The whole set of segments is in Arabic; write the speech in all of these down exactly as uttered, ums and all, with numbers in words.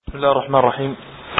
بسم الله الرحمن الرحيم.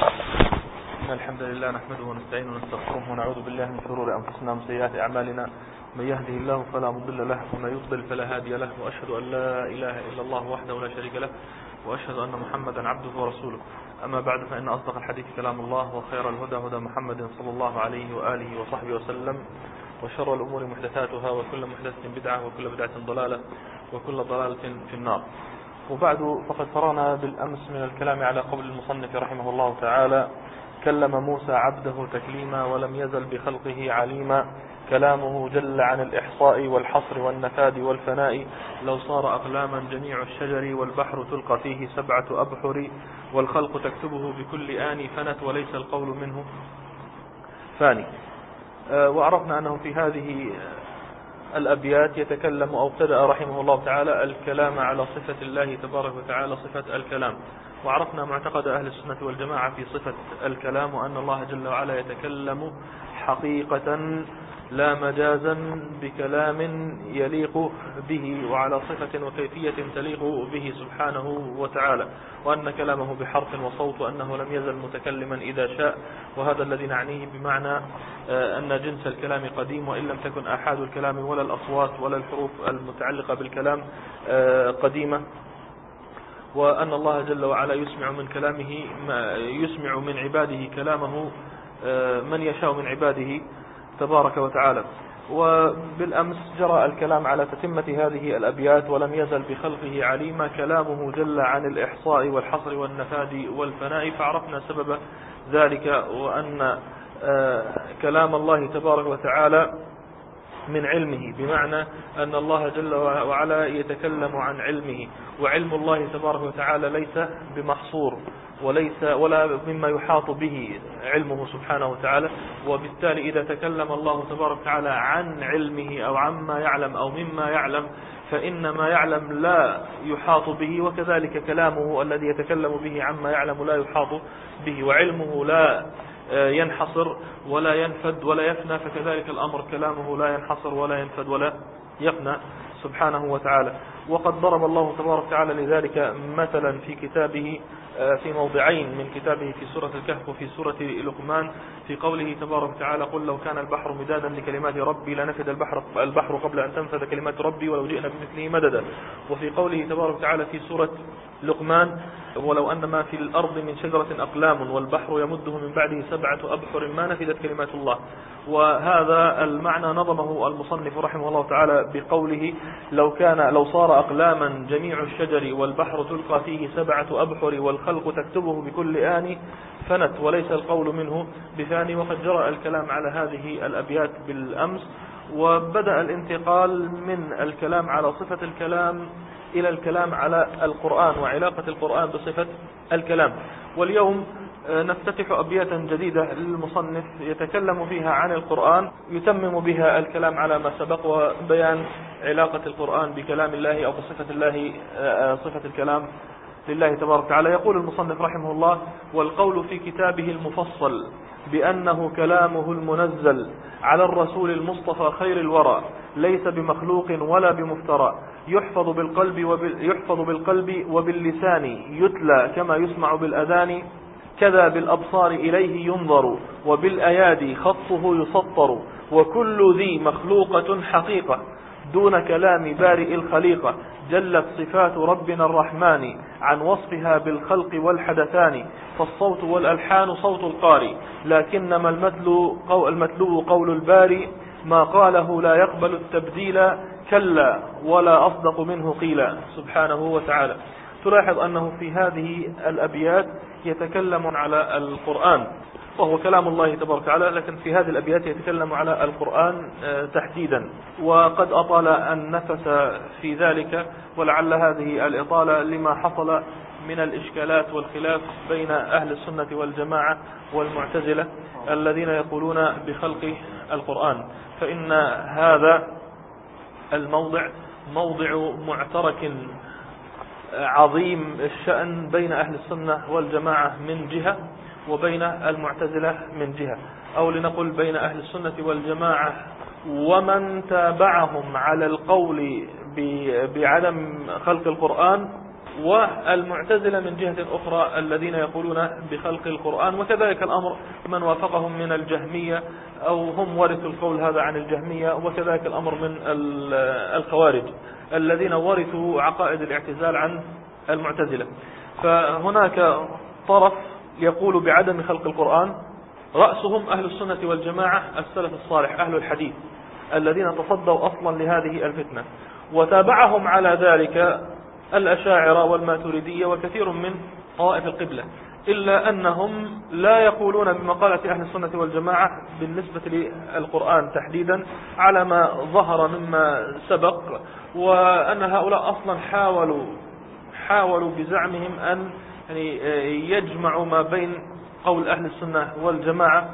إن الحمد لله نحمده ونستعينه ونستغفره ونعوذ بالله من شرور أنفسنا ومن سيئات أعمالنا. من يهده الله فلا مضل له ومن يضلل فلا هادي له، وأشهد أن لا إله إلا الله وحده لا شريك له، وأشهد أن محمدا عبده ورسوله. أما بعد، فإن أصدق الحديث كلام الله، وخير الهدى هدى محمد صلى الله عليه وآله وصحبه وسلم، وشر الأمور محدثاتها، وكل محدثة بدعة، وكل بدعة ضلالة، وكل ضلالة في النار. وبعد، فقد فرغنا بالأمس من الكلام على قول المصنف رحمه الله تعالى: كلم موسى عبده تكليما ولم يزل بخلقه عليما، كلامه جل عن الإحصاء والحصر والنفاد والفناء، لو صار أقلاما جميع الشجر والبحر تلقى فيه سبعة أبحر، والخلق تكتبه بكل آن فنت وليس القول منه فاني. وعرفنا أنه في هذه الأبيات يتكلم أو ابتدأ رحمه الله تعالى الكلام على صفة الله تبارك وتعالى، صفة الكلام. وعرفنا معتقد أهل السنة والجماعة في صفة الكلام، وأن الله جل وعلا يتكلم حقيقة لا مجازا بكلام يليق به، وعلى صفة وكيفية تليق به سبحانه وتعالى، وأن كلامه بحرف وصوت، وأنه لم يزل متكلما إذا شاء. وهذا الذي نعنيه بمعنى أن جنس الكلام قديم، وإن لم تكن آحاد الكلام ولا الأصوات ولا الحروف المتعلقة بالكلام قديمة، وأن الله جل وعلا يسمع من كلامه يسمع من عباده كلامه من يشاء من عباده تبارك وتعالى. وبالأمس جرى الكلام على تتمة هذه الأبيات: ولم يزل بخلقه عليما، كلامه جل عن الإحصاء والحصر والنفاد والفناء. فعرفنا سبب ذلك، وأن كلام الله تبارك وتعالى من علمه، بمعنى أن الله جل وعلا يتكلم عن علمه، وعلم الله تبارك وتعالى ليس بمحصور، وليس ولا مما يحاط به علمه سبحانه وتعالى. وبالتالي إذا تكلم الله تبارك وتعالى عن علمه أو عما يعلم أو مما يعلم، فإن ما يعلم لا يحاط به، وكذلك كلامه الذي يتكلم به عما يعلم لا يحاط به، وعلمه لا ينحصر ولا ينفد ولا يفنى، فكذلك الأمر كلامه لا ينحصر ولا ينفد ولا يفنى سبحانه وتعالى. وقد ضرب الله تبارك وتعالى لذلك مثلا في كتابه في موضعين من كتابه، في سورة الكهف وفي سورة لقمان، في قوله تبارك وتعالى: قل لو كان البحر مدادا لكلمات ربي لنفد البحر البحر قبل أن تنفد كلمات ربي ولو جئنا بمثله مددا. وفي قوله تبارك وتعالى في سورة لقمان: ولو أن ما في الأرض من شجرة أقلام والبحر يمده من بعده سبعة أبحر ما نفدت كلمات الله. وهذا المعنى نظمه المصنف رحمه الله تعالى بقوله: لو كان لو صار أقلاما جميع الشجر والبحر تلقى فيه سبعة أبحر والخلق تكتبه بكل آن فنت وليس القول منه بثاني. وقد جرى الكلام على هذه الأبيات بالأمس، وبدأ الانتقال من الكلام على صفة الكلام إلى الكلام على القرآن وعلاقة القرآن بصفة الكلام. واليوم نفتتح أبياتا جديدة للمصنف يتكلم فيها عن القرآن، يتمم بها الكلام على ما سبق، وبيان علاقة القرآن بكلام الله أو بصفة الله، صفة الكلام لله تبارك وتعالى. يقول المصنف رحمه الله: والقول في كتابه المفصل بأنه كلامه المنزل على الرسول المصطفى خير الورى، ليس بمخلوق ولا بمفترى، يحفظ بالقلب وبال يحفظ بالقلب وباللسان، يتلى كما يسمع بالأذان، كذا بالأبصار إليه ينظر، وبالأيادي خطه يسطر، وكل ذي مخلوقة حقيقة دون كلام بارئ الخليقة، جلت صفات ربنا الرحمن عن وصفها بالخلق والحدثان، فالصوت والألحان صوت القارئ، لكنما المتلو المتلو قول الباري، ما قاله لا يقبل التبديل، كلا ولا أصدق منه قيلا سبحانه وتعالى. تلاحظ أنه في هذه الأبيات يتكلم على القرآن وهو كلام الله تبارك وتعالى، لكن في هذه الأبيات يتكلم على القرآن تحديدا، وقد أطال النفس في ذلك، ولعل هذه الإطالة لما حصل من الإشكالات والخلاف بين أهل السنة والجماعة والمعتزلة الذين يقولون بخلق القرآن. فإن هذا الموضع موضع معترك عظيم الشأن بين أهل السنة والجماعة من جهة، وبين المعتزلة من جهة، أو لنقل بين أهل السنة والجماعة ومن تابعهم على القول بعدم خلق القرآن والمعتزلة من جهة أخرى الذين يقولون بخلق القرآن، وكذلك الأمر من وافقهم من الجهمية أو هم ورثوا القول هذا عن الجهمية، وكذلك الأمر من الخوارج الذين ورثوا عقائد الاعتزال عن المعتزلة. فهناك طرف يقول بعدم خلق القرآن، رأسهم أهل السنة والجماعة السلف الصالح أهل الحديث الذين تصدوا أصلا لهذه الفتنة، وتابعهم على ذلك الأشاعرة والماتريدية وكثير من طوائف القبلة، إلا أنهم لا يقولون بمقالة أهل السنة والجماعة بالنسبة للقرآن تحديدا على ما ظهر مما سبق، وأن هؤلاء أصلا حاولوا حاولوا بزعمهم أن يعني يجمعوا ما بين قول أهل السنة والجماعة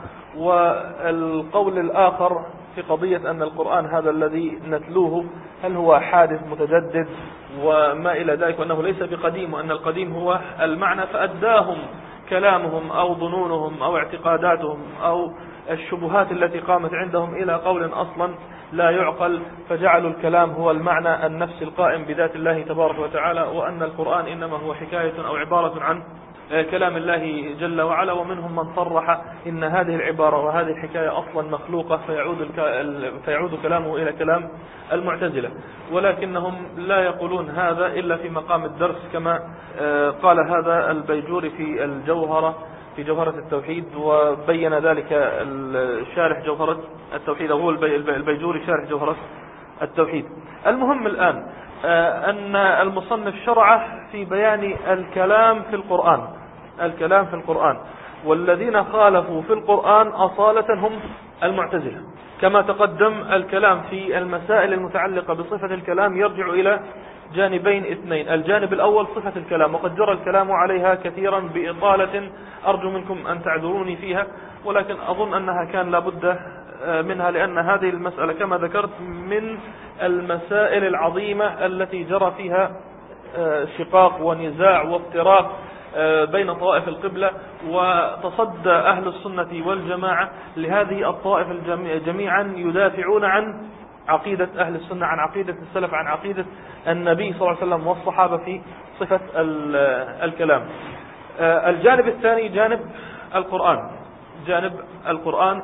والقول الآخر في قضية أن القرآن هذا الذي نتلوه هل هو حادث متجدد وما إلى ذلك، وأنه ليس بقديم، وأن القديم هو المعنى. فأداهم كلامهم أو ظنونهم أو اعتقاداتهم أو الشبهات التي قامت عندهم إلى قول أصلا لا يعقل، فجعلوا الكلام هو المعنى النفس القائم بذات الله تبارك وتعالى، وأن القرآن إنما هو حكاية أو عبارة عن كلام الله جل وعلا. ومنهم من صرح إن هذه العبارة وهذه الحكاية أصلا مخلوقة، فيعود, فيعود كلامه إلى كلام المعتزلة، ولكنهم لا يقولون هذا إلا في مقام الدرس، كما قال هذا البيجوري في الجوهرة في جوهرة التوحيد، وبين ذلك الشارح جوهرة التوحيد، أو هو البيجوري شارح جوهرة التوحيد. المهم الآن أن المصنف شرع في بيان الكلام في القرآن الكلام في القرآن والذين خالفوا في القرآن أصالة هم المعتزلة. كما تقدم الكلام في المسائل المتعلقة بصفة الكلام يرجع إلى جانبين اثنين. الجانب الأول صفة الكلام، وقد جرى الكلام عليها كثيرا بإطالة أرجو منكم أن تعذروني فيها، ولكن أظن أنها كان لابد منها، لأن هذه المسألة كما ذكرت من المسائل العظيمة التي جرى فيها شقاق ونزاع وافتراق بين طوائف القبلة، وتصدى أهل السنة والجماعة لهذه الطوائف جميعا يدافعون عن عقيدة أهل السنة، عن عقيدة السلف، عن عقيدة النبي صلى الله عليه وسلم والصحابة في صفة الكلام. الجانب الثاني جانب القرآن جانب القرآن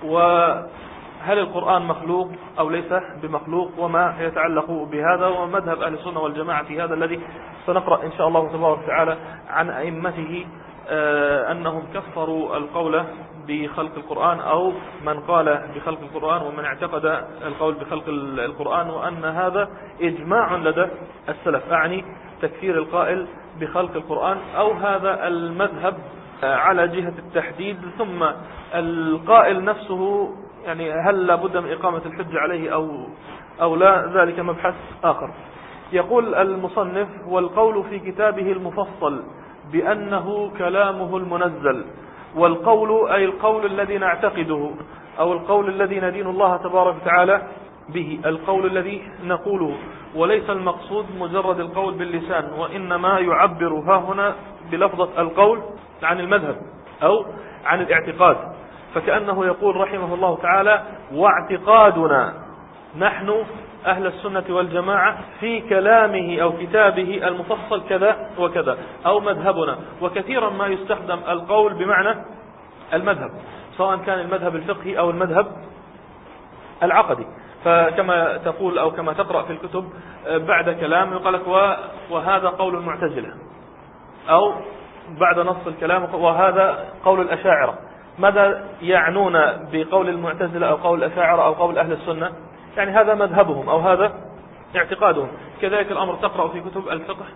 وهل القرآن مخلوق أو ليس بمخلوق، وما يتعلق بهذا، ومذهب أهل السنة والجماعة في هذا الذي سنقرأ إن شاء الله تبارك وتعالى عن أئمته أنهم كفروا القول بخلق القرآن، أو من قال بخلق القرآن ومن اعتقد القول بخلق القرآن، وأن هذا إجماع لدى السلف، أعني تكفير القائل بخلق القرآن، أو هذا المذهب على جهة التحديد، ثم القائل نفسه يعني هل لابد من إقامة الحج عليه أو, أو لا، ذلك مبحث آخر. يقول المصنف: والقول في كتابه المفصل بأنه كلامه المنزل، والقول أي القول الذي نعتقده أو القول الذي ندين الله تبارك وتعالى به، القول الذي نقوله، وليس المقصود مجرد القول باللسان، وإنما يعبر ها هنا بلفظة القول عن المذهب أو عن الاعتقاد. فكأنه يقول رحمه الله تعالى: واعتقادنا نحن أهل السنة والجماعة في كلامه أو كتابه المفصل كذا وكذا، أو مذهبنا. وكثيرا ما يستخدم القول بمعنى المذهب، سواء كان المذهب الفقهي أو المذهب العقدي. فكما تقول أو كما تقرأ في الكتب بعد كلام يقول لك وهذا قول المعتزلة، أو بعد نص الكلام وهذا قول الأشاعرة. ماذا يعنون بقول المعتزلة أو قول الأشاعرة أو قول أهل السنة؟ يعني هذا مذهبهم أو هذا اعتقادهم. كذلك الأمر تقرأ في كتب الفقه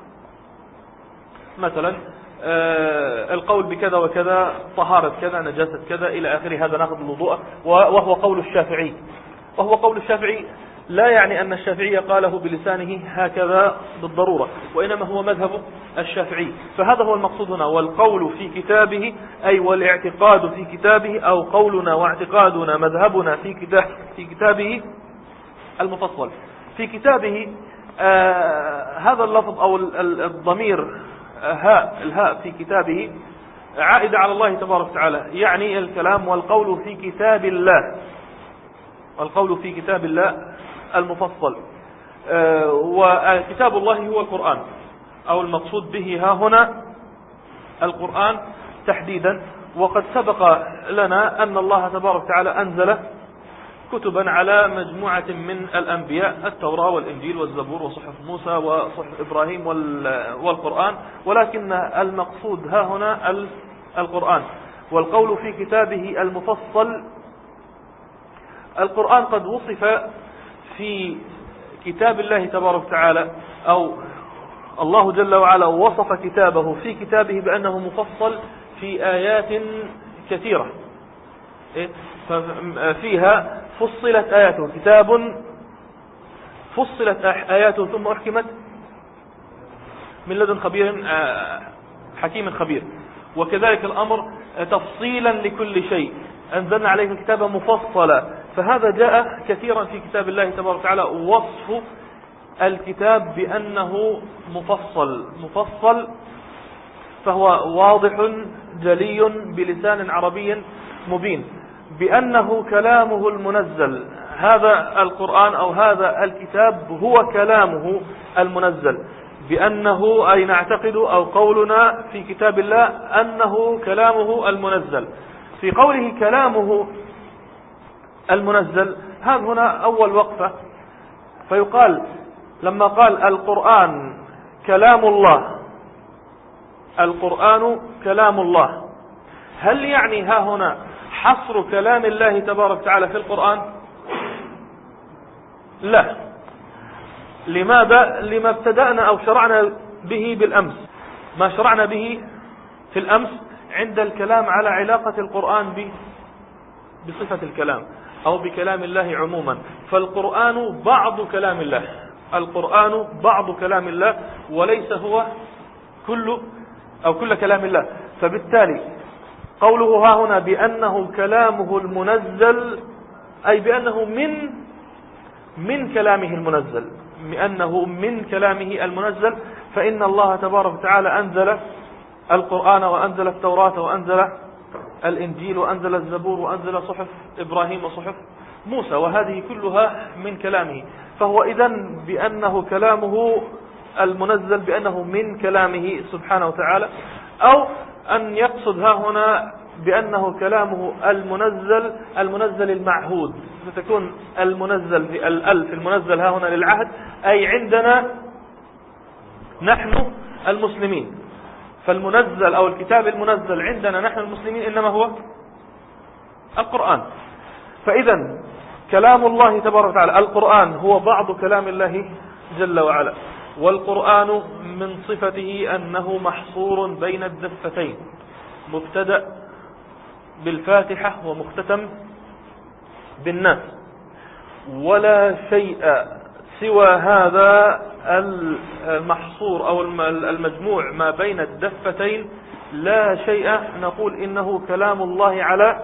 مثلا آه القول بكذا وكذا، طهارة كذا، نجاسة كذا إلى آخره، هذا ناخذ الوضوء، وهو قول الشافعي. وهو قول الشافعي لا يعني أن الشافعي قاله بلسانه هكذا بالضرورة، وإنما هو مذهب الشافعي. فهذا هو المقصود هنا، والقول في كتابه أي والاعتقاد في كتابه، أو قولنا واعتقادنا مذهبنا في كتاب في كتابه المفصل. في كتابه آه هذا اللفظ أو الضمير هاء الهاء في كتابه عائدة على الله تبارك وتعالى، يعني الكلام والقول في كتاب الله، والقول في كتاب الله المفصل. آه وكتاب الله هو القرآن، أو المقصود به ها هنا القرآن تحديدا. وقد سبق لنا أن الله تبارك وتعالى أنزل كتبا على مجموعة من الأنبياء، التوراة والإنجيل والزبور وصحف موسى وصحف إبراهيم والقرآن، ولكن المقصود ها هنا القرآن. والقول في كتابه المفصل، القرآن قد وصف في كتاب الله تبارك وتعالى، أو الله جل وعلا وصف كتابه في كتابه بأنه مفصل في آيات كثيرة فيها فصلت آياته، كتاب فصلت آياته ثم أحكمت من لدن خبير حكيم خبير. وكذلك الأمر تفصيلا لكل شيء، أنزلنا عليك الكتاب مفصلا. فهذا جاء كثيرا في كتاب الله تبارك وتعالى وصف الكتاب بأنه مفصل مفصل فهو واضح جلي بلسان عربي مبين، بأنه كلامه المنزل. هذا القرآن أو هذا الكتاب هو كلامه المنزل، بأنه أي نعتقد أو قولنا في كتاب الله أنه كلامه المنزل. في قوله كلامه المنزل هذا هنا أول وقفة، فيقال لما قال القرآن كلام الله، القرآن كلام الله، هل يعني ها هنا حصر كلام الله تبارك وتعالى في القرآن؟ لا. لماذا؟ لما ابتدأنا أو شرعنا به بالأمس، ما شرعنا به في الأمس عند الكلام على علاقة القرآن بصفة الكلام أو بكلام الله عموما. فالقرآن بعض كلام الله، القرآن بعض كلام الله وليس هو كل أو كل كلام الله. فبالتالي قوله ها هنا بأنه كلامه المنزل أي بأنه من من كلامه المنزل، بأنه من كلامه المنزل. فإن الله تبارك وتعالى أنزل القرآن وأنزل التوراة وأنزل الإنجيل وأنزل الزبور وأنزل صحف إبراهيم وصحف موسى، وهذه كلها من كلامه. فهو إذن بأنه كلامه المنزل بأنه من كلامه سبحانه وتعالى، أو أن يقصد ها هنا بأنه كلامه المنزل المنزل المعهود، فتكون المنزل في الألف المنزل ها هنا للعهد أي عندنا نحن المسلمين. فالمنزل أو الكتاب المنزل عندنا نحن المسلمين إنما هو القرآن. فإذا كلام الله تبارك وتعالى القرآن هو بعض كلام الله جل وعلا، والقرآن من صفته أنه محصور بين الدفتين، مبتدأ بالفاتحة ومختتم بالناس، ولا شيء سوى هذا المحصور أو المجموع ما بين الدفتين، لا شيء نقول إنه كلام الله على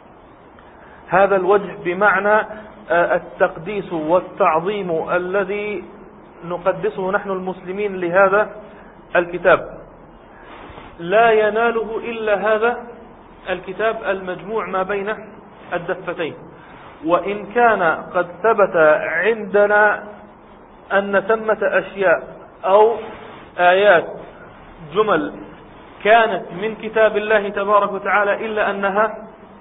هذا الوجه، بمعنى التقديس والتعظيم الذي نقدسه نحن المسلمين لهذا الكتاب لا يناله إلا هذا الكتاب المجموع ما بين الدفتين. وإن كان قد ثبت عندنا أن ثمة أشياء أو آيات جمل كانت من كتاب الله تبارك وتعالى إلا أنها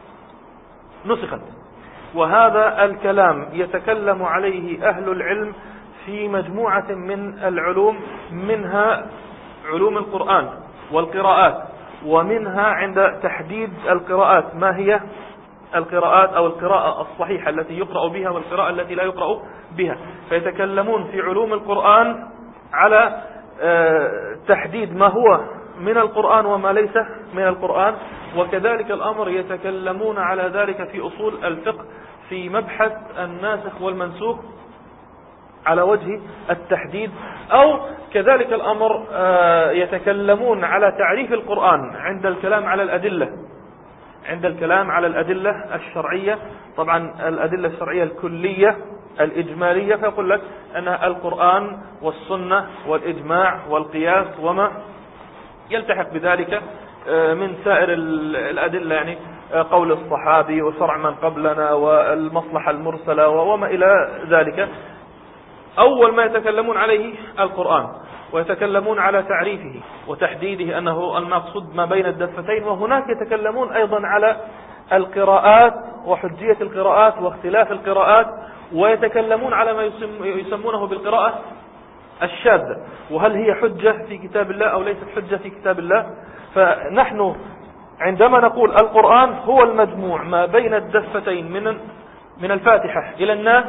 نسخت، وهذا الكلام يتكلم عليه أهل العلم في مجموعة من العلوم، منها علوم القرآن والقراءات، ومنها عند تحديد القراءات ما هي القراءات أو القراءة الصحيحة التي يقرأ بها والقراءة التي لا يقرأ بها. فيتكلمون في علوم القرآن على تحديد ما هو من القرآن وما ليس من القرآن، وكذلك الأمر يتكلمون على ذلك في أصول الفقه في مبحث الناسخ والمنسوخ على وجه التحديد، أو كذلك الأمر يتكلمون على تعريف القرآن عند الكلام على الأدلة عند الكلام على الأدلة الشرعية، طبعا الأدلة الشرعية الكلية الإجمالية، فيقول لك أن القرآن والسنة والإجماع والقياس وما يلتحق بذلك من سائر الأدلة، يعني قول الصحابي وشرع من قبلنا والمصلحة المرسلة وما إلى ذلك. أول ما يتكلمون عليه القرآن، ويتكلمون على تعريفه وتحديده أنه المقصود ما بين الدفتين. وهناك يتكلمون أيضا على القراءات وحجية القراءات واختلاف القراءات، ويتكلمون على ما يسمونه بالقراءة الشاذة، وهل هي حجة في كتاب الله أو ليست حجة في كتاب الله. فنحن عندما نقول القرآن هو المجموع ما بين الدفتين من من الفاتحة إلى الناس،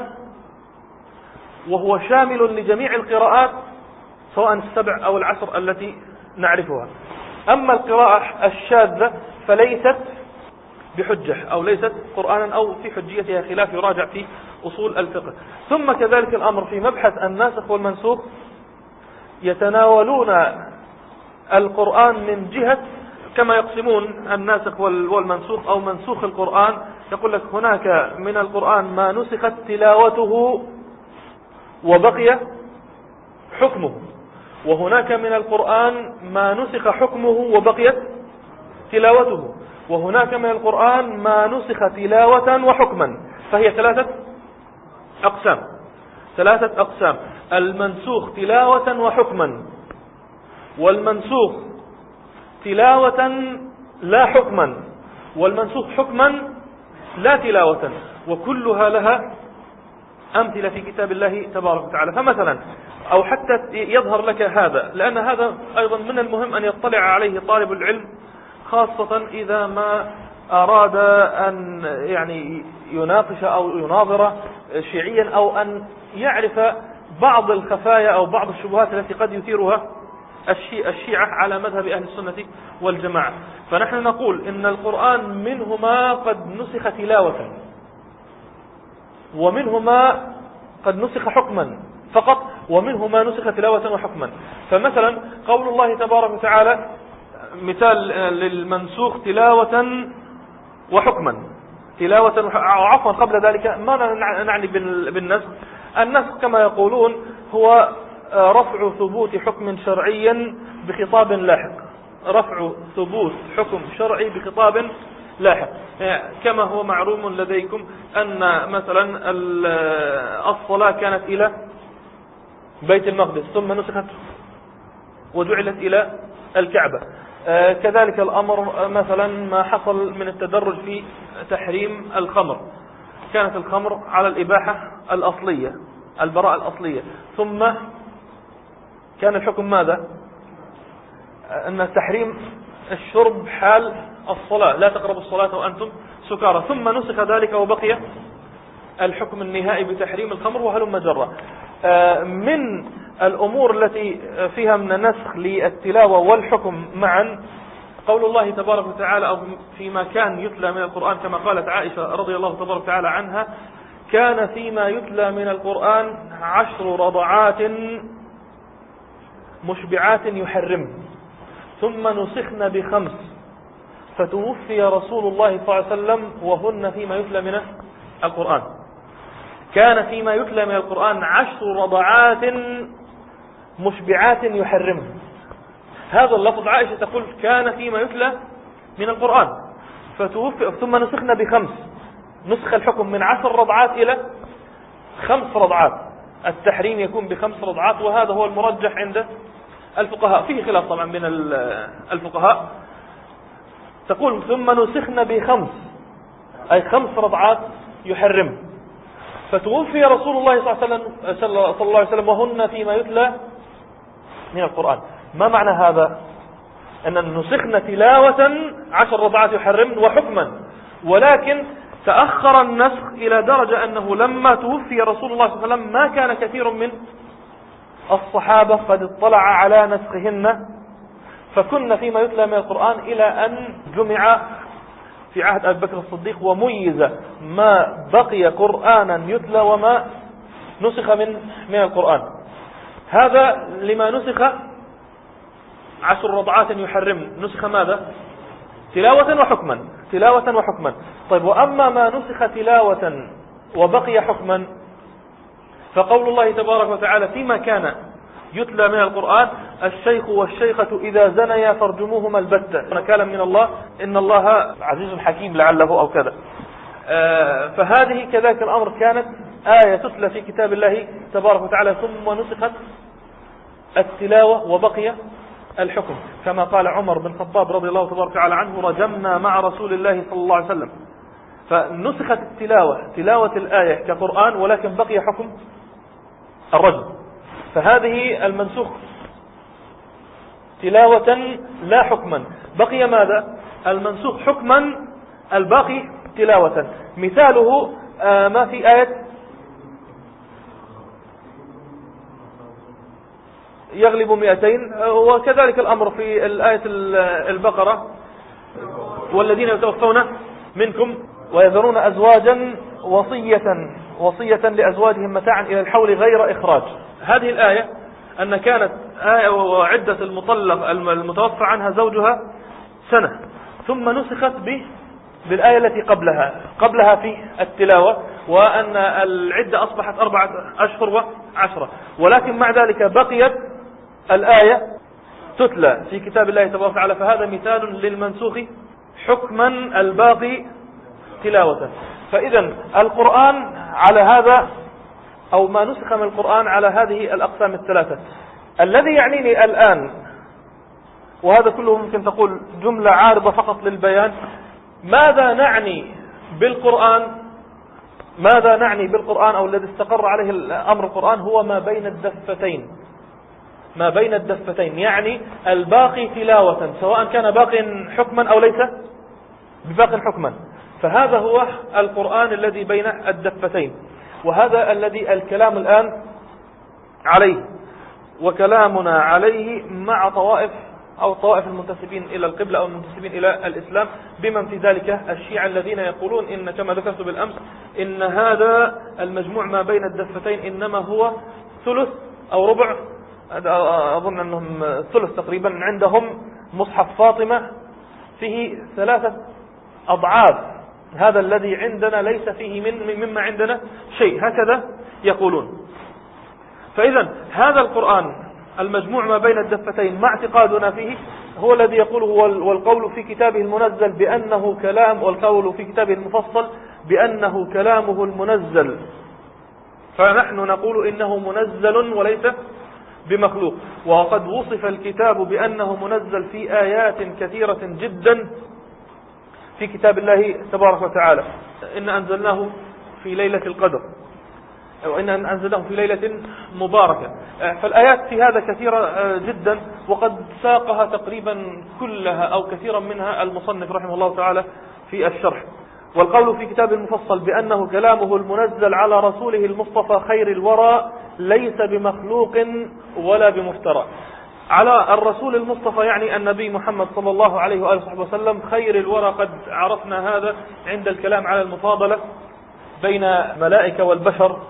وهو شامل لجميع القراءات سواء السبع أو العشر التي نعرفها. أما القراءة الشاذة فليست بحجة أو ليست قرآنا أو في حجيتها خلاف يراجع في أصول الفقه. ثم كذلك الأمر في مبحث الناسخ والمنسوخ، يتناولون القرآن من جهة كما يقسمون الناسخ والمنسوخ أو منسوخ القرآن. يقول لك هناك من القرآن ما نسخت تلاوته وبقي حكمه، وهناك من القرآن ما نسخ حكمه وبقيت تلاوته، وهناك من القرآن ما نسخ تلاوة وحكما. فهي ثلاثة أقسام ثلاثة أقسام المنسوخ تلاوة وحكما، والمنسوخ تلاوة لا حكما، والمنسوخ حكما لا تلاوة، وكلها لها أمثلة في كتاب الله تبارك وتعالى. فمثلا أو حتى يظهر لك هذا، لأن هذا أيضا من المهم أن يطلع عليه طالب العلم، خاصة إذا ما أراد أن يعني يناقش أو يناظر شيعيا، أو أن يعرف بعض الخفايا أو بعض الشبهات التي قد يثيرها الشيعة على مذهب أهل السنة والجماعة. فنحن نقول إن القرآن منهما قد نسخ تلاوة، ومنهما قد نسخ حكما فقط، ومنهما نسخ تلاوة وحكما. فمثلا قول الله تبارك وتعالى مثال للمنسوخ تلاوة وحكما، تلاوة وح... عفوا قبل ذلك ما نعني بالنسخ. النسخ كما يقولون هو رفع ثبوت حكم شرعي بخطاب لاحق، رفع ثبوت حكم شرعي بخطاب لاحق، كما هو معلوم لديكم أن مثلا الصلاة كانت إلى بيت المقدس ثم نسخت وجعلت إلى الكعبة. كذلك الأمر مثلا ما حصل من التدرج في تحريم الخمر، كانت الخمر على الإباحة الأصلية البراءة الأصلية، ثم كان الحكم ماذا؟ أن تحريم الشرب حال الصلاة، لا تقربوا الصلاة وأنتم سكارى، ثم نسخ ذلك وبقي الحكم النهائي بتحريم الخمر وهلم جرى. من الأمور التي فيها من النسخ للتلاوة والحكم معا قول الله تبارك وتعالى، أو فيما كان يتلى من القرآن كما قالت عائشة رضي الله تبارك وتعالى عنها: كان فيما يتلى من القرآن عشر رضعات مشبعات يحرم ثم نسخن بخمس فتوفي رسول الله صلى الله عليه وسلم وهن فيما يتلى من القرآن. كان فيما يتلى من القرآن عشر رضعات مشبعات يحرم. هذا اللفظ عائشة تقول كان فيما يتلى من القرآن فتوفي ثم نسخنا بخمس، نسخ الحكم من عشر رضعات إلى خمس رضعات، التحريم يكون بخمس رضعات، وهذا هو المرجح عند الفقهاء، فيه خلاف طبعا بين الفقهاء. تقول ثم نسخنا بخمس أي خمس رضعات يحرم، فتوفي رسول الله صلى الله عليه وسلم, صلى الله عليه وسلم وهن فيما يتلى من القرآن. ما معنى هذا؟ أن نسخنا تلاوة عشر رضعات يحرم وحكما، ولكن تأخر النسخ إلى درجة أنه لما توفي رسول الله صلى الله عليه وسلم ما كان كثير من الصحابة قد اطلع على نسخهن، فكنا فيما يتلى من القرآن إلى أن جمع في عهد أبي بكر الصديق وميز ما بقي قرآنا يتلى وما نسخ من من القرآن. هذا لما نسخ عشر رضعات يحرم، نسخ ماذا؟ تلاوة وحكما، تلاوة وحكما. طيب وأما ما نسخ تلاوة وبقي حكما فقول الله تبارك وتعالى فيما كان يتلى من القرآن: الشيخ والشيخة إذا زنيا فارجموهما البتة نكالا من الله إن الله عزيز حكيم لعله أو كذا. آه فهذه كذلك الأمر كانت آية تتلى في كتاب الله تبارك وتعالى ثم نسخت التلاوة وبقي الحكم، كما قال عمر بن الخطاب رضي الله تبارك وتعالى عنه: رجمنا مع رسول الله صلى الله عليه وسلم. فنسخت التلاوة تلاوة الآية كقرآن، ولكن بقي حكم الرجم. فهذه المنسوخ تلاوة لا حكما، بقي ماذا؟ المنسوخ حكما، الباقي تلاوة. مثاله ما في آية يغلب مئتين، وكذلك الأمر في الآية البقرة: والذين يتوفون منكم ويذرون أزواجا وصية وصية لأزواجهم متاعا إلى الحول غير إخراج. هذه الآية أن كانت آية وعدة المطلق المتوفى عنها زوجها سنة، ثم نسخت به بالآية التي قبلها قبلها في التلاوة، وأن العدة أصبحت أربعة أشهر وعشرة، ولكن مع ذلك بقيت الآية تتلى في كتاب الله تبارك وتعالى. فهذا مثال للمنسوخ حكما الباقي تلاوة. فإذا القرآن على هذا، أو ما نسخ من القرآن على هذه الأقسام الثلاثة. الذي يعنيني الآن، وهذا كله ممكن تقول جملة عارضة فقط للبيان، ماذا نعني بالقرآن؟ ماذا نعني بالقرآن أو الذي استقر عليه الأمر القرآن هو ما بين الدفتين. ما بين الدفتين يعني الباقي تلاوة، سواء كان باقي حكما أو ليس بباقي حكما. فهذا هو القرآن الذي بين الدفتين، وهذا الذي الكلام الآن عليه، وكلامنا عليه مع طوائف أو طوائف المنتسبين إلى القبلة أو المنتسبين إلى الإسلام، بمن في ذلك الشيعة الذين يقولون إن كما ذكرت بالأمس إن هذا المجموع ما بين الدفتين إنما هو ثلث أو ربع، أظن أنهم ثلث تقريبا. عندهم مصحف فاطمة فيه ثلاثة أضعاف هذا الذي عندنا، ليس فيه من مما عندنا شيء، هكذا يقولون. فإذا هذا القرآن المجموع ما بين الدفتين مع اعتقادنا فيه هو الذي يقوله، والقول في كتابه المنزل بأنه كلام، والقول في كتابه المفصل بأنه كلامه المنزل. فنحن نقول إنه منزل وليس بمخلوق. وقد وصف الكتاب بأنه منزل في آيات كثيرة جدا في كتاب الله تبارك وتعالى: إن أنزلناه في ليلة القدر، أو إن أنزلناه في ليلة مباركة. فالآيات في هذا كثيرة جدا، وقد ساقها تقريبا كلها أو كثيرا منها المصنف رحمه الله تعالى في الشرح. والقول في كتاب المفصل بأنه كلامه المنزل على رسوله المصطفى خير الورى ليس بمخلوق ولا بمفترى. على الرسول المصطفى يعني النبي محمد صلى الله عليه وآله وصحبه وسلم خير الورى. قد عرفنا هذا عند الكلام على المفاضلة بين ملائكة والبشر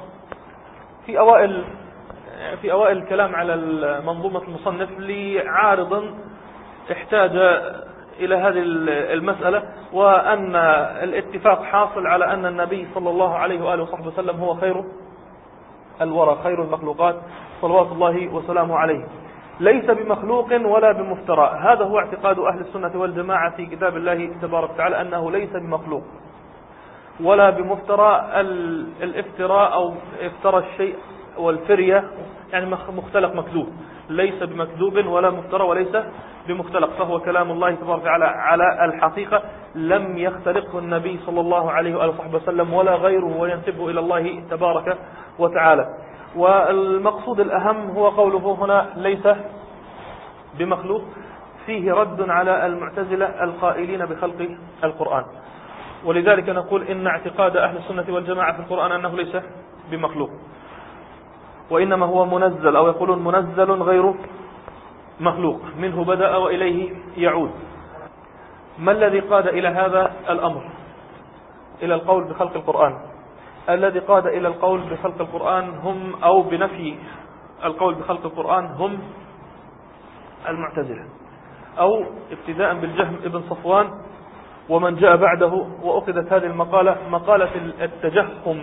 في أوائل في أوائل الكلام على منظومة المصنف، لعارض احتاج إلى هذه المسألة، وأن الاتفاق حاصل على أن النبي صلى الله عليه وآله وصحبه وسلم هو خير الورى، خير المخلوقات صلوات الله وسلامه عليه، ليس بمخلوق ولا بمفترى. هذا هو اعتقاد أهل السنة والجماعة في كتاب الله تبارك وتعالى، أنه ليس بمخلوق ولا بمفترى. الافتراء أو افترى الشيء والفرية يعني مختلق مكذوب، ليس بمكذوب ولا مفترى وليس بمختلق، فهو كلام الله تبارك وتعالى على الحقيقة، لم يختلقه النبي صلى الله عليه وآله وصحبه وسلم ولا غيره، وينسبه إلى الله تبارك وتعالى. والمقصود الأهم هو قوله هنا ليس بمخلوق، فيه رد على المعتزلة القائلين بخلق القرآن. ولذلك نقول إن اعتقاد أهل السنة والجماعة في القرآن أنه ليس بمخلوق، وإنما هو منزل، أو يقولون منزل غير مخلوق، منه بدأ وإليه يعود. ما الذي قاد إلى هذا الأمر، إلى القول بخلق القرآن؟ الذي قاد إلى القول بخلق القرآن هم أو بنفي القول بخلق القرآن هم المعتزلة، أو ابتداء بالجهم ابن صفوان ومن جاء بعده. وأخذت هذه المقالة مقالة التجهم،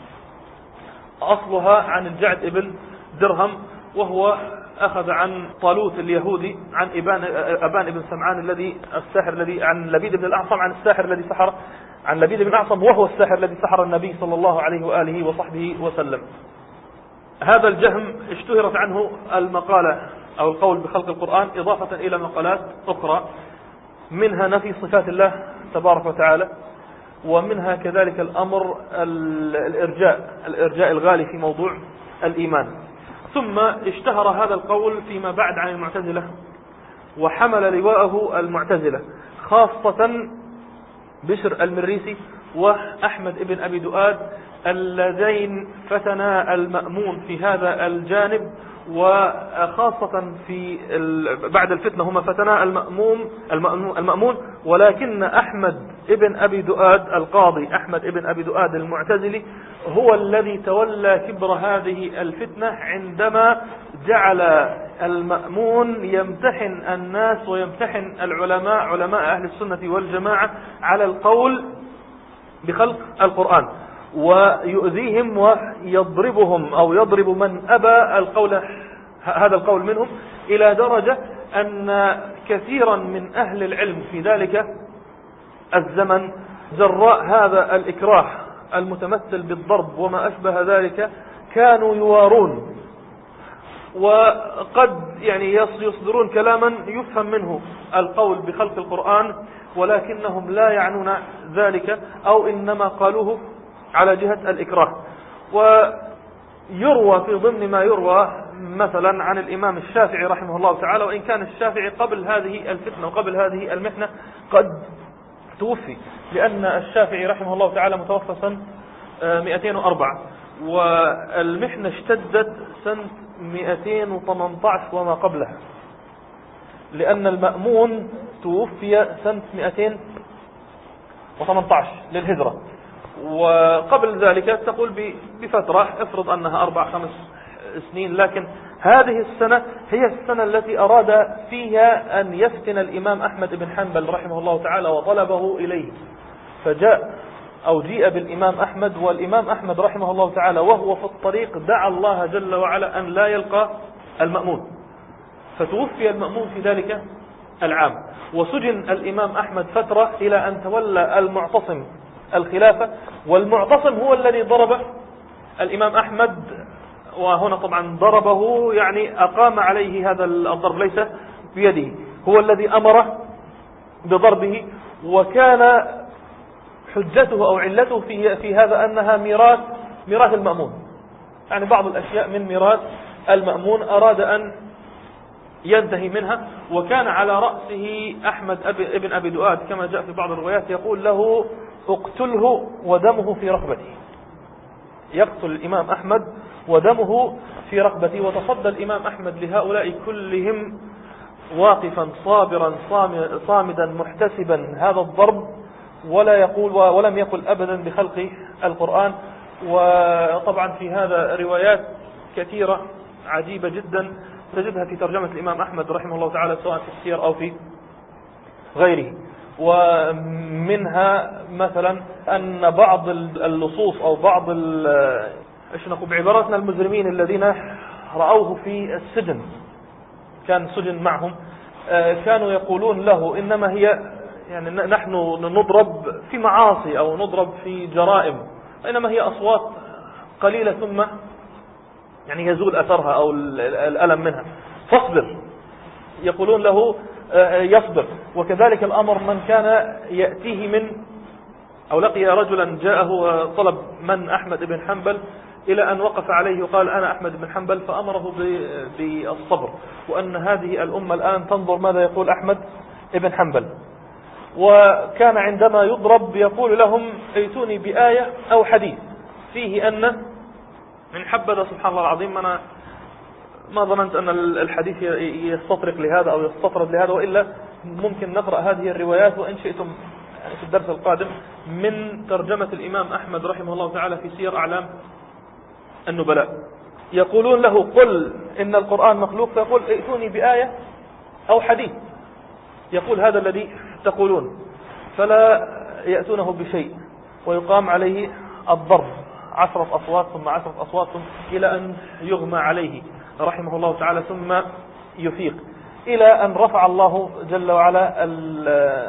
أصلها عن الجعد ابن درهم، وهو أخذ عن طالوت اليهودي عن إبان أبان ابن سمعان الذي الساحر الذي عن لبيد بن الأعصم عن الساحر الذي سحر عن لبيد بن الأعصم، وهو الساحر الذي سحر النبي صلى الله عليه وآله وصحبه وسلم. هذا الجهم اشتهرت عنه المقالة أو القول بخلق القرآن إضافة إلى مقالات أخرى، منها نفي صفات الله تبارك وتعالى، ومنها كذلك الأمر الإرجاء الإرجاء الغالي في موضوع الإيمان. ثم اشتهر هذا القول فيما بعد عن المعتزلة، وحمل لواءه المعتزلة خاصة بشر المريسي وأحمد ابن أبي دؤاد اللذين فتنا المأمون في هذا الجانب، وخاصة في بعد الفتنة هما فتنا المأمون المأمون ولكن أحمد ابن أبي دؤاد القاضي أحمد ابن أبي دؤاد المعتزلي هو الذي تولى كبر هذه الفتنة عندما جعل المأمون يمتحن الناس ويمتحن العلماء علماء أهل السنة والجماعة على القول بخلق القرآن، ويؤذيهم ويضربهم أو يضرب من أبى القول هذا القول منهم، إلى درجة أن كثيرا من أهل العلم في ذلك الزمن جراء هذا الإكراه المتمثل بالضرب وما أشبه ذلك كانوا يوارون، وقد يعني يصدرون كلاما يفهم منه القول بخلق القرآن ولكنهم لا يعنون ذلك، أو إنما قالوه على جهة الإكراه. ويروى في ضمن ما يروى مثلا عن الإمام الشافعي رحمه الله تعالى، وإن كان الشافعي قبل هذه الفتنة وقبل هذه المحنة قد توفي، لأن الشافعي رحمه الله تعالى متوفى سنة مئتين وأربعة، والمحنة اشتدت سنة مئتين وثمانية عشر وما قبلها، لأن المأمون توفي سنة مئتين وثمانية عشر للهجرة، وقبل ذلك تقول بفترة افرض أنها أربع خمس سنين، لكن هذه السنة هي السنة التي أراد فيها أن يفتن الإمام أحمد بن حنبل رحمه الله تعالى وطلبه إليه، فجاء أو جيء بالإمام أحمد، والإمام أحمد رحمه الله تعالى وهو في الطريق دعا الله جل وعلا أن لا يلقى المأمون، فتوفي المأمون في ذلك العام، وسجن الإمام أحمد فترة إلى أن تولى المعتصم الخلافة، والمعتصم هو الذي ضرب الإمام أحمد، وهنا طبعا ضربه يعني أقام عليه هذا الضرب ليس بيده، هو الذي أمر بضربه، وكان حجته أو علته في في هذا أنها ميراث ميراث المأمون، يعني بعض الأشياء من ميراث المأمون أراد أن ينتهي منها، وكان على رأسه أحمد ابن أبي دؤاد كما جاء في بعض الروايات يقول له اقتله ودمه في رقبته، يقتل الإمام أحمد ودمه في رقبته. وتصدى الإمام أحمد لهؤلاء كلهم واقفا صابرا صامدا محتسبا هذا الضرب، ولا يقول ولم يقل أبدا بخلق القرآن. وطبعا في هذا روايات كثيرة عجيبة جدا تجدها في ترجمة الإمام أحمد رحمه الله تعالى سواء في السير أو في غيره، ومنها مثلا أن بعض اللصوص أو بعض ايش نقول بعبارتنا المجرمين الذين رأوه في السجن كان سجن معهم، كانوا يقولون له إنما هي يعني نحن نضرب في معاصي أو نضرب في جرائم، إنما هي أصوات قليلة ثم يعني يزول أثرها أو الألم منها، فاصبر، يقولون له يصبر. وكذلك الأمر من كان يأتيه من أو لقي رجلا جاءه طلب من أحمد بن حنبل إلى أن وقف عليه وقال أنا أحمد بن حنبل، فأمره بالصبر، وأن هذه الأمة الآن تنظر ماذا يقول أحمد بن حنبل. وكان عندما يضرب يقول لهم ائتوني بآية أو حديث فيه أن من حبذا سبحان الله العظيم، أنا ما ظننت أن الحديث يستطرق لهذا أو يستطرد لهذا، وإلا ممكن نقرأ هذه الروايات وإن شئتم في الدرس القادم من ترجمة الإمام أحمد رحمه الله تعالى في سير أعلام النبلاء. يقولون له قل إن القرآن مخلوق، فيقول ائتوني بآية أو حديث يقول هذا الذي تقولون، فلا يأتونه بشيء، ويقام عليه الضرب عشرة أصوات ثم عشرة أصوات إلى أن يغمى عليه رحمه الله تعالى ثم يفيق، إلى أن رفع الله جل وعلا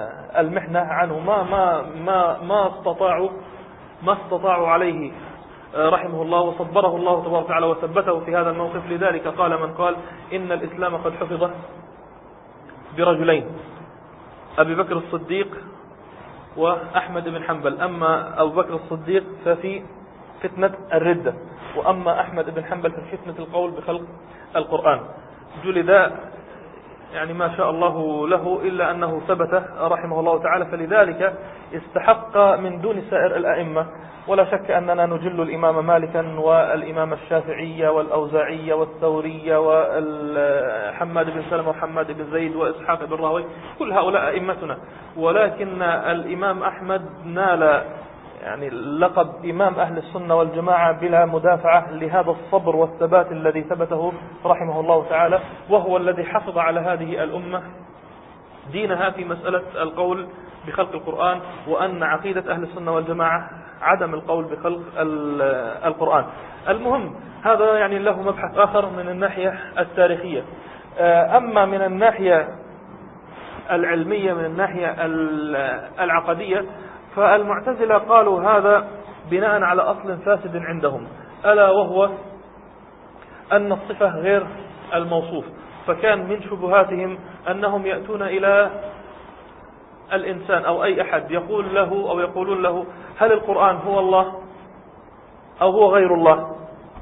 المحنة عنه، ما ما ما ما استطاعوا ما استطاعوا عليه رحمه الله وصبره الله تبارك وتعالى وثبته في هذا الموقف. لذلك قال من قال إن الإسلام قد حفظ برجلين، أبي بكر الصديق وأحمد بن حنبل. أما أبو بكر الصديق ففي فتنة الردة، وأما أحمد بن حنبل في فتنة القول بخلق القرآن. جلد يعني ما شاء الله له، إلا أنه ثبت رحمه الله تعالى، فلذلك استحق من دون سائر الأئمة. ولا شك أننا نجل الإمام مالكا والإمام الشافعي والأوزاعي والثوري وحماد بن سلمة وحماد بن زيد وإسحاق بن راهوي، كل هؤلاء أئمتنا. ولكن الإمام أحمد نال يعني لقب إمام أهل السنة والجماعة بلا مدافعة لهذا الصبر والثبات الذي ثبته رحمه الله تعالى، وهو الذي حفظ على هذه الأمة دينها في مسألة القول بخلق القرآن، وأن عقيدة أهل السنة والجماعة عدم القول بخلق القرآن. المهم هذا يعني له مبحث آخر من الناحية التاريخية. أما من الناحية العلمية، من الناحية العقدية، فالمعتزلة قالوا هذا بناء على أصل فاسد عندهم، ألا وهو أن الصفة غير الموصوف. فكان من شبهاتهم أنهم يأتون إلى الإنسان أو أي أحد يقول له أو يقولون له هل القرآن هو الله أو هو غير الله؟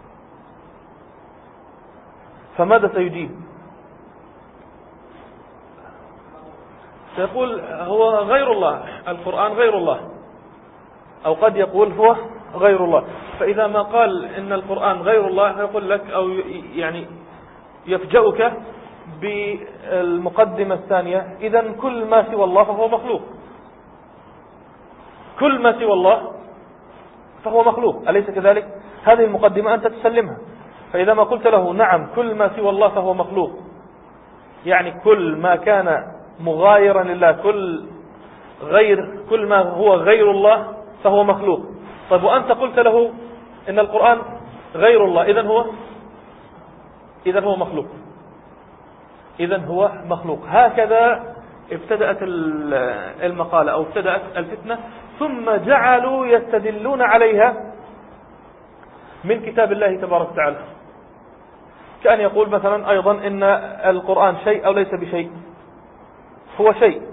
فماذا سيجيب؟ سيقول هو غير الله، القرآن غير الله، أو قد يقول هو غير الله. فإذا ما قال إن القرآن غير الله يقول لك أو يعني يفجأك بالمقدمة الثانية، إذن كل ما سوى الله فهو مخلوق، كل ما سوى الله فهو مخلوق، أليس كذلك؟ هذه المقدمة أنت تسلمها. فإذا ما قلت له نعم كل ما سوى الله فهو مخلوق، يعني كل ما كان مغايرا لله، كل غير كل ما هو غير الله فهو مخلوق. طيب وأنت قلت له إن القرآن غير الله، إذن هو إذن هو مخلوق، إذن هو مخلوق. هكذا ابتدأت المقالة أو ابتدأت الفتنة، ثم جعلوا يستدلون عليها من كتاب الله تبارك وتعالى، كأن يقول مثلا أيضا إن القرآن شيء أو ليس بشيء، هو شيء.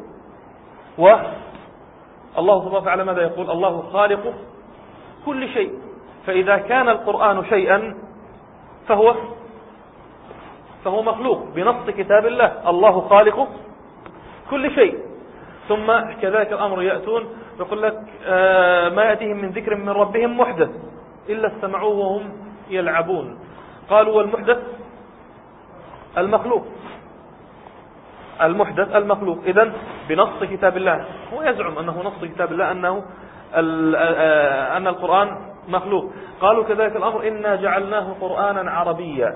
والله تبارك وتعالى ماذا يقول؟ الله خالق كل شيء. فإذا كان القرآن شيئا فهو فهو مخلوق بنص كتاب الله، الله خالق كل شيء. ثم كذلك الأمر يأتون يقول لك آه ما يأتيهم من ذكر من ربهم محدث إلا استمعوه وهم يلعبون. قالوا والمحدث المخلوق، المحدث المخلوق. إذن بنص كتاب الله، هو يزعم أنه نص كتاب الله أنه أن القرآن مخلوق. قالوا كذلك الأمر إنا جعلناه قرآنا عربيا،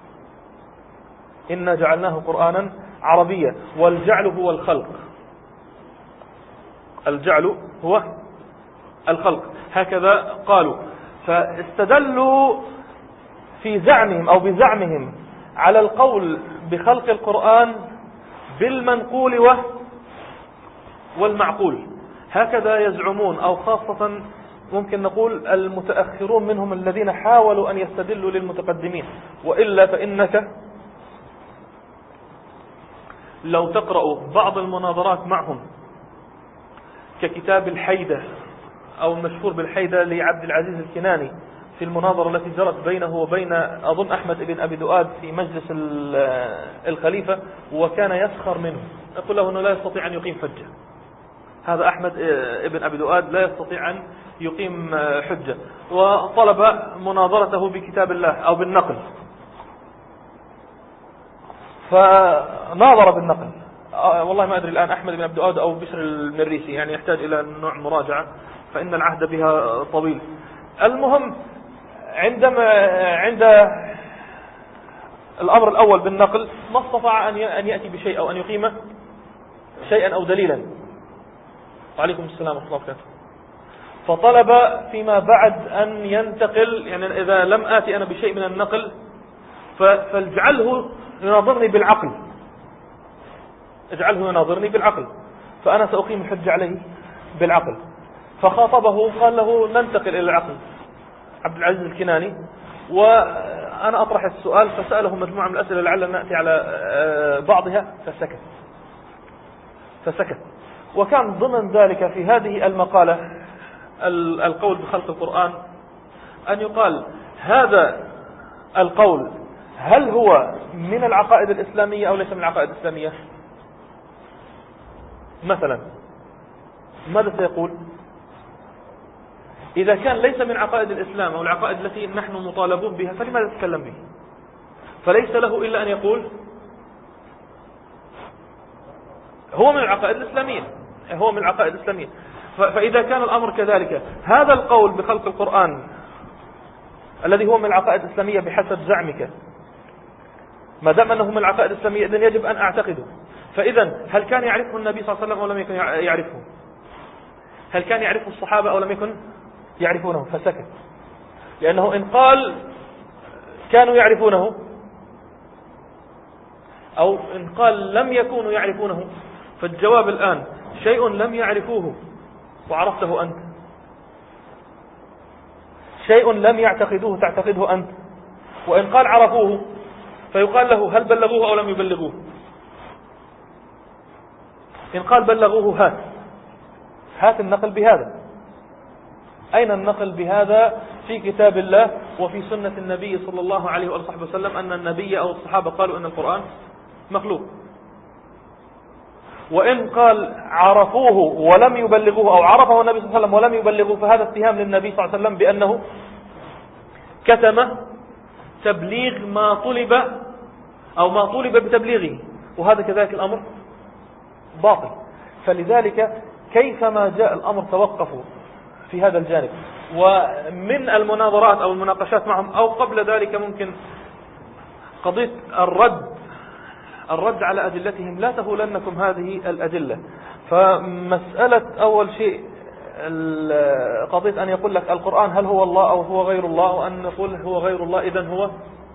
إنا جعلناه قرآنا عربيا، والجعل هو الخلق، الجعل هو الخلق، هكذا قالوا. فاستدلوا في زعمهم أو بزعمهم على القول بخلق القرآن بالمنقول والمعقول، هكذا يزعمون، أو خاصة ممكن نقول المتأخرون منهم الذين حاولوا أن يستدلوا للمتقدمين. وإلا فإنك لو تقرأوا بعض المناظرات معهم ككتاب الحيدة أو المشهور بالحيدة لعبد العزيز الكناني، في المناظرة التي جرت بينه وبين أظن أحمد بن أبي دؤاد في مجلس الخليفة، وكان يسخر منه، يقول له أنه لا يستطيع أن يقيم حجة. هذا أحمد بن أبي دؤاد لا يستطيع أن يقيم حجة، وطلب مناظرته بكتاب الله أو بالنقل، فناظر بالنقل. والله ما أدري الآن أحمد بن أبي دؤاد أو بشر المريسي، يعني يحتاج إلى نوع مراجعة فإن العهد بها طويل. المهم عندما عند الأمر الأول بالنقل ما استطاع أن يأتي بشيء أو أن يقيم شيئا أو دليلا. وعليكم السلام ورحمة الله وبركاته. فطلب فيما بعد أن ينتقل، يعني إذا لم آتي أنا بشيء من النقل فاجعله يناظرني بالعقل، اجعله يناظرني بالعقل فأنا سأقيم الحج عليه بالعقل. فخاطبه قال له ننتقل إلى العقل، عبد العزيز الكناني، وأنا أطرح السؤال فسأله مجموعة من الأسئلة لعلنا نأتي على بعضها فسكت فسكت وكان ضمن ذلك في هذه المقالة القول بخلق القرآن أن يقال هذا القول هل هو من العقائد الإسلامية أو ليس من العقائد الإسلامية؟ مثلا ماذا سيقول؟ إذا كان ليس من عقائد الإسلام أو العقائد التي نحن مطالبون بها فلماذا نتكلم به؟ فليس له إلا أن يقول هو من العقائد الإسلامية هو من العقائد الإسلامية. فإذا كان الأمر كذلك هذا القول بخلق القرآن الذي هو من العقائد الإسلامية بحسب زعمك، ما دام أنه من العقائد الإسلامية إذن يجب أن أعتقده. فإذا هل كان يعرفه النبي صلى الله عليه وسلم أو لم يكن يعرفه؟ هل كان يعرفه الصحابة أو لم يكن يعرفونه؟ فسكت، لأنه إن قال كانوا يعرفونه أو إن قال لم يكونوا يعرفونه فالجواب الآن شيء لم يعرفوه وعرفته أنت، شيء لم يعتقدوه تعتقده أنت. وإن قال عرفوه فيقال له هل بلغوه أو لم يبلغوه؟ إن قال بلغوه هات هات النقل بهذا. أين النقل بهذا في كتاب الله وفي سنة النبي صلى الله عليه وآله وسلم أن النبي أو الصحابة قالوا أن القرآن مخلوق؟ وإن قال عرفوه ولم يبلغوه أو عرفه النبي صلى الله عليه وسلم ولم يبلغوه فهذا اتهام للنبي صلى الله عليه وسلم بأنه كتم تبليغ ما طلب أو ما طلب بتبليغه، وهذا كذلك الأمر باطل. فلذلك كيفما جاء الأمر توقفوا في هذا الجانب. ومن المناظرات أو المناقشات معهم أو قبل ذلك ممكن قضية الرد الرد على أدلتهم لا تهولنكم هذه الأدلة. فمسألة أول شيء قضية أن يقول لك القرآن هل هو الله أو هو غير الله، وأن نقول هو غير الله إذن هو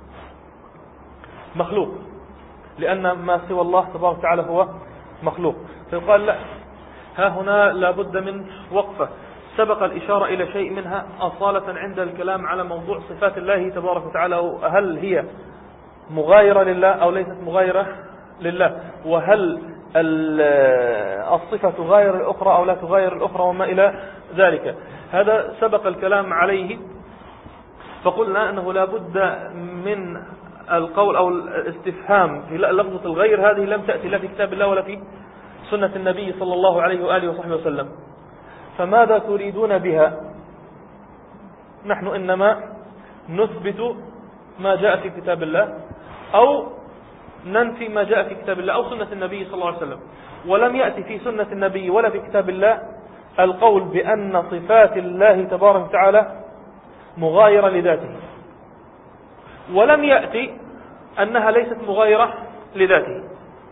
مخلوق، لأن ما سوى الله تبارك وتعالى هو مخلوق. فيقال لا، ها هنا لابد من وقفة. سبق الإشارة إلى شيء منها أصالة عند الكلام على موضوع صفات الله تبارك وتعالى، هل هي مغايرة لله أو ليست مغايرة لله، وهل الصفة تغاير الأخرى أو لا تغاير الأخرى وما إلى ذلك. هذا سبق الكلام عليه، فقلنا أنه لابد من القول أو الاستفهام في لفظة الغير. هذه لم تأتي لا في كتاب الله ولا في سنة النبي صلى الله عليه وآله وصحبه وسلم. فماذا تريدون بها؟ نحن إنما نثبت ما جاء في كتاب الله أو ننفي ما جاء في كتاب الله أو سنة النبي صلى الله عليه وسلم. ولم يأتي في سنة النبي ولا في كتاب الله القول بأن صفات الله تبارك وتعالى مغايرة لذاته، ولم يأتي أنها ليست مغايرة لذاته.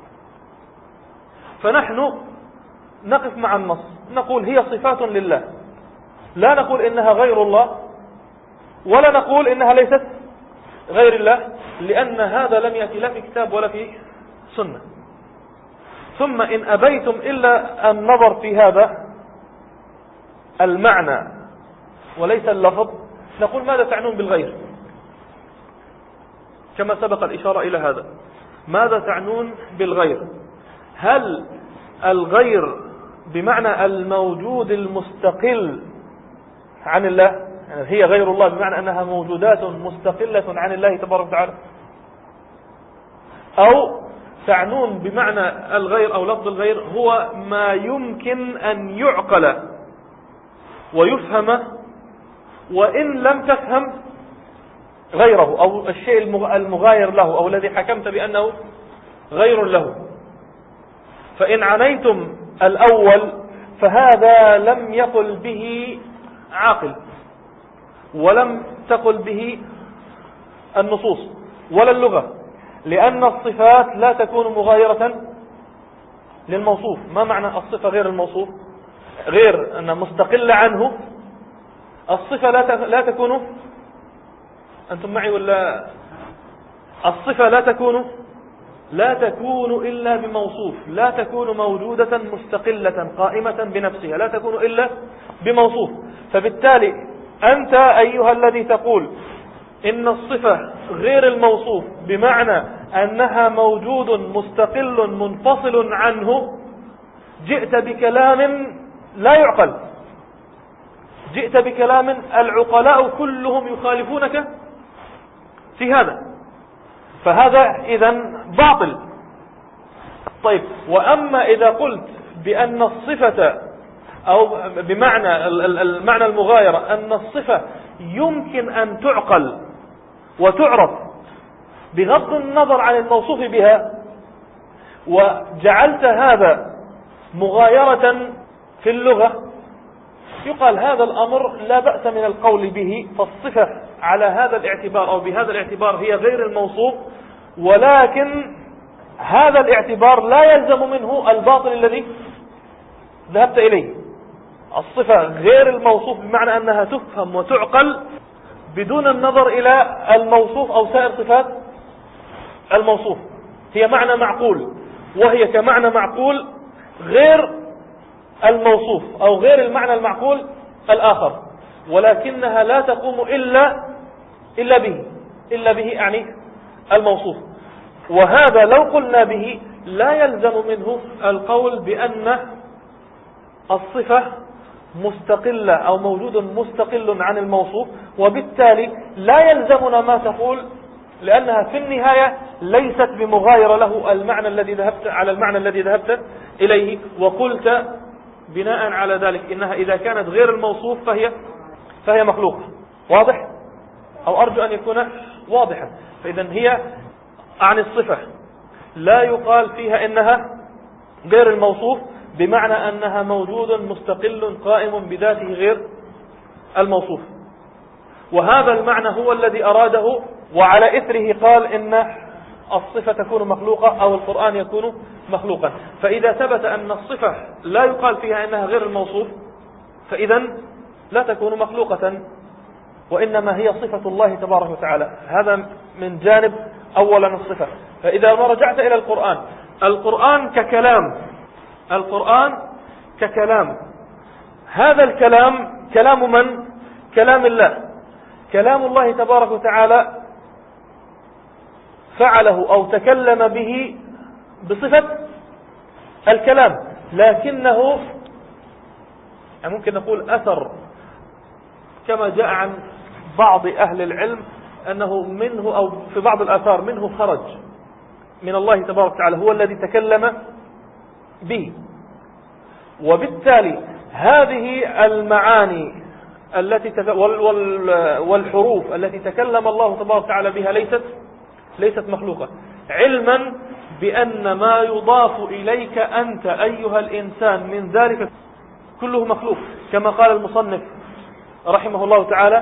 فنحن نقف مع النص نقول هي صفات لله، لا نقول إنها غير الله ولا نقول إنها ليست غير الله، لأن هذا لم يأتي لا في كتاب ولا في سنة. ثم إن أبيتم إلا النظر في هذا المعنى وليس اللفظ نقول ماذا تعنون بالغير؟ كما سبق الإشارة إلى هذا، ماذا تعنون بالغير؟ هل الغير بمعنى الموجود المستقل عن الله، يعني هي غير الله بمعنى أنها موجودات مستقلة عن الله تبارك وتعالى، أو تعنون بمعنى الغير أو لفظ الغير هو ما يمكن أن يعقل ويفهم وإن لم تفهم غيره، أو الشيء المغاير له أو الذي حكمت بأنه غير له. فإن عنيتم الأول فهذا لم يقل به عاقل ولم تقل به النصوص ولا اللغة، لأن الصفات لا تكون مغايرة للموصوف. ما معنى الصفة غير الموصوف؟ غير أن مستقلة عنه. الصفة لا تكون، أنتم معي ولا؟ الصفة لا تكون لا تكون إلا بموصوف، لا تكون موجودة مستقلة قائمة بنفسها، لا تكون إلا بموصوف. فبالتالي أنت أيها الذي تقول إن الصفة غير الموصوف بمعنى أنها موجود مستقل منفصل عنه، جئت بكلام لا يعقل، جئت بكلام العقلاء كلهم يخالفونك في هذا، فهذا إذن باطل. طيب، وأما إذا قلت بأن الصفة أو بمعنى المعنى المغايرة أن الصفة يمكن أن تعقل وتعرف بغض النظر عن الموصوف بها، وجعلت هذا مغايرة في اللغة، يقال هذا الأمر لا بأس من القول به، فالصفة على هذا الاعتبار أو بهذا الاعتبار هي غير الموصوف، ولكن هذا الاعتبار لا يلزم منه الباطل الذي ذهبت إليه. الصفة غير الموصوف بمعنى أنها تفهم وتعقل بدون النظر إلى الموصوف أو سائر صفات الموصوف، هي معنى معقول، وهي كمعنى معقول غير الموصوف أو غير المعنى المعقول الآخر، ولكنها لا تقوم إلا إلا به إلا به يعني الموصوف. وهذا لو قلنا به لا يلزم منه القول بأن الصفة مستقلة أو موجود مستقل عن الموصوف، وبالتالي لا يلزمنا ما تقول، لأنها في النهاية ليست بمغايرة له المعنى الذي ذهبت على المعنى الذي ذهبت إليه، وقلت بناء على ذلك إنها إذا كانت غير الموصوف فهي فهي مخلوقة. واضح؟ أو أرجو أن يكون واضحا. فإذا هي عن الصفة لا يقال فيها إنها غير الموصوف بمعنى أنها موجود مستقل قائم بذاته غير الموصوف، وهذا المعنى هو الذي أراده، وعلى إثره قال إن الصفة تكون مخلوقة أو القرآن يكون مخلوقا. فإذا ثبت أن الصفة لا يقال فيها إنها غير الموصوف فإذا لا تكون مخلوقة، وإنما هي صفة الله تبارك وتعالى. هذا من جانب أولا الصفة. فإذا ما رجعت إلى القرآن، القرآن ككلام القرآن ككلام هذا الكلام كلام من؟ كلام الله. كلام الله تبارك وتعالى فعله أو تكلم به بصفة الكلام، لكنه يعني ممكن نقول أثر، كما جاء عن بعض أهل العلم أنه منه أو في بعض الآثار منه خرج من الله تبارك وتعالى، هو الذي تكلم به. وبالتالي هذه المعاني التي والحروف التي تكلم الله تبارك وتعالى بها ليست ليست مخلوقة، علما بأن ما يضاف إليك أنت أيها الإنسان من ذلك كله مخلوق، كما قال المصنف رحمه الله تعالى: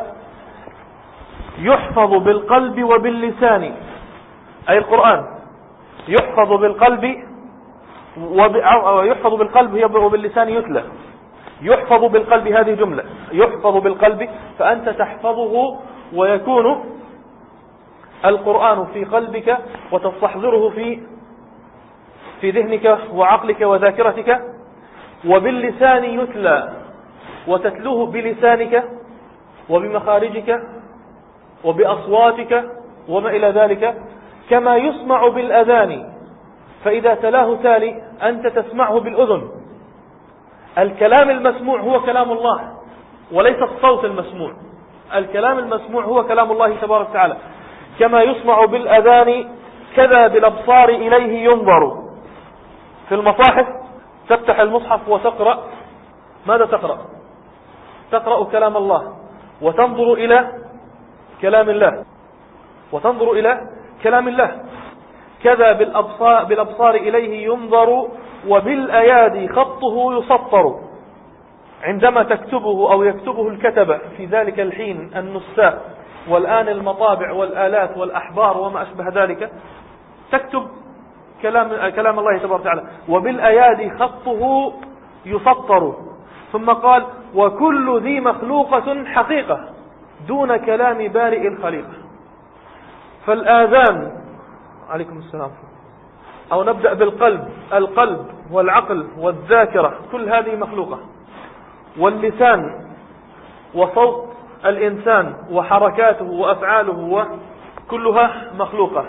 يحفظ بالقلب وباللسان، أي القرآن يحفظ بالقلب ويحفظ بالقلب وباللسان يتلى. يحفظ بالقلب هذه جملة، يحفظ بالقلب فأنت تحفظه ويكون القرآن في قلبك وتستحضره في في ذهنك وعقلك وذاكرتك. وباللسان يتلى وتتلوه بلسانك وبمخارجك وبأصواتك وما إلى ذلك، كما يسمع بالأذان، فإذا تلاه تالي أنت تسمعه بالأذن. الكلام المسموع هو كلام الله وليس الصوت المسموع، الكلام المسموع هو كلام الله تبارك وتعالى. كما يسمع بالأذان كذا بالأبصار إليه ينظر. في المصاحف تفتح المصحف وتقرأ، ماذا تقرأ؟ تقرأ كلام الله وتنظر إلى كلام الله وتنظر إلى كلام الله. كذا بالأبصار, بالأبصار إليه ينظر وبالأيادي خطه يسطر. عندما تكتبه أو يكتبه الكتبة في ذلك الحين النساء والآن المطابع والآلات والأحبار وما أشبه ذلك، تكتب كلام, كلام الله تبارك وتعالى. وبالأيادي خطه يسطر. ثم قال: وكل ذي مخلوقة حقيقة دون كلام بارئ الخليقة. فالآذان، عليكم السلام، أو نبدأ بالقلب، القلب والعقل والذاكرة كل هذه مخلوقة. واللسان وصوت الإنسان وحركاته وأفعاله كلها مخلوقة.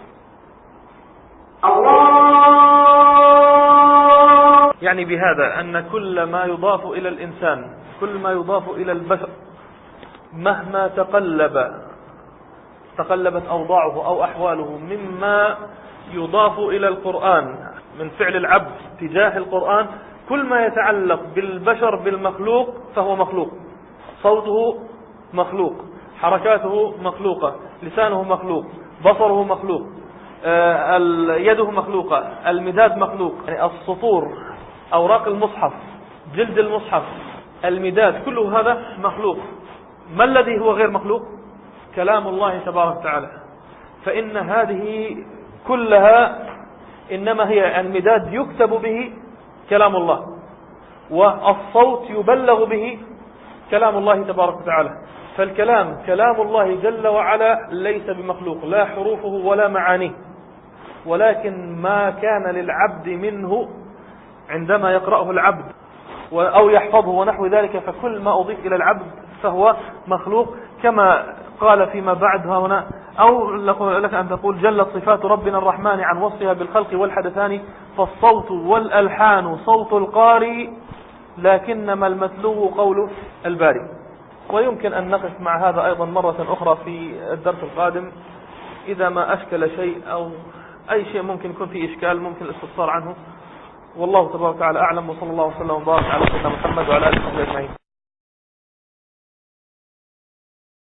يعني بهذا أن كل ما يضاف إلى الإنسان، كل ما يضاف إلى البشر مهما تقلب تقلبت أوضاعه أو أحواله، مما يضاف إلى القرآن من فعل العبد تجاه القرآن، كل ما يتعلق بالبشر بالمخلوق فهو مخلوق. صوته مخلوق، حركاته مخلوقة، لسانه مخلوق، بصره مخلوق، يده مخلوقة، المداد مخلوق، يعني السطور، أوراق المصحف، جلد المصحف، المداد، كل هذا مخلوق. ما الذي هو غير مخلوق؟ كلام الله تبارك وتعالى. فإن هذه كلها إنما هي المداد يكتب به كلام الله، والصوت يبلغ به كلام الله تبارك وتعالى. فالكلام كلام الله جل وعلا ليس بمخلوق، لا حروفه ولا معانيه، ولكن ما كان للعبد منه عندما يقرأه العبد أو يحفظه ونحو ذلك، فكل ما أضيف إلى العبد فهو مخلوق. كما قال فيما بعد هنا، أو لك أن تقول جلت صفات ربنا الرحمن عن وصفها بالخلق والحدثان، فالصوت والألحان صوت القارئ لكنما المتلو قول الباري. ويمكن أن نقف مع هذا أيضا مرة أخرى في الدرس القادم إذا ما أشكل شيء أو أي شيء ممكن يكون فيه إشكال ممكن الاستفسار عنه. والله تبارك وتعالى أعلم، وصلى الله وسلم وبارك على سيدنا محمد وعلى آله وصحبه أجمعين.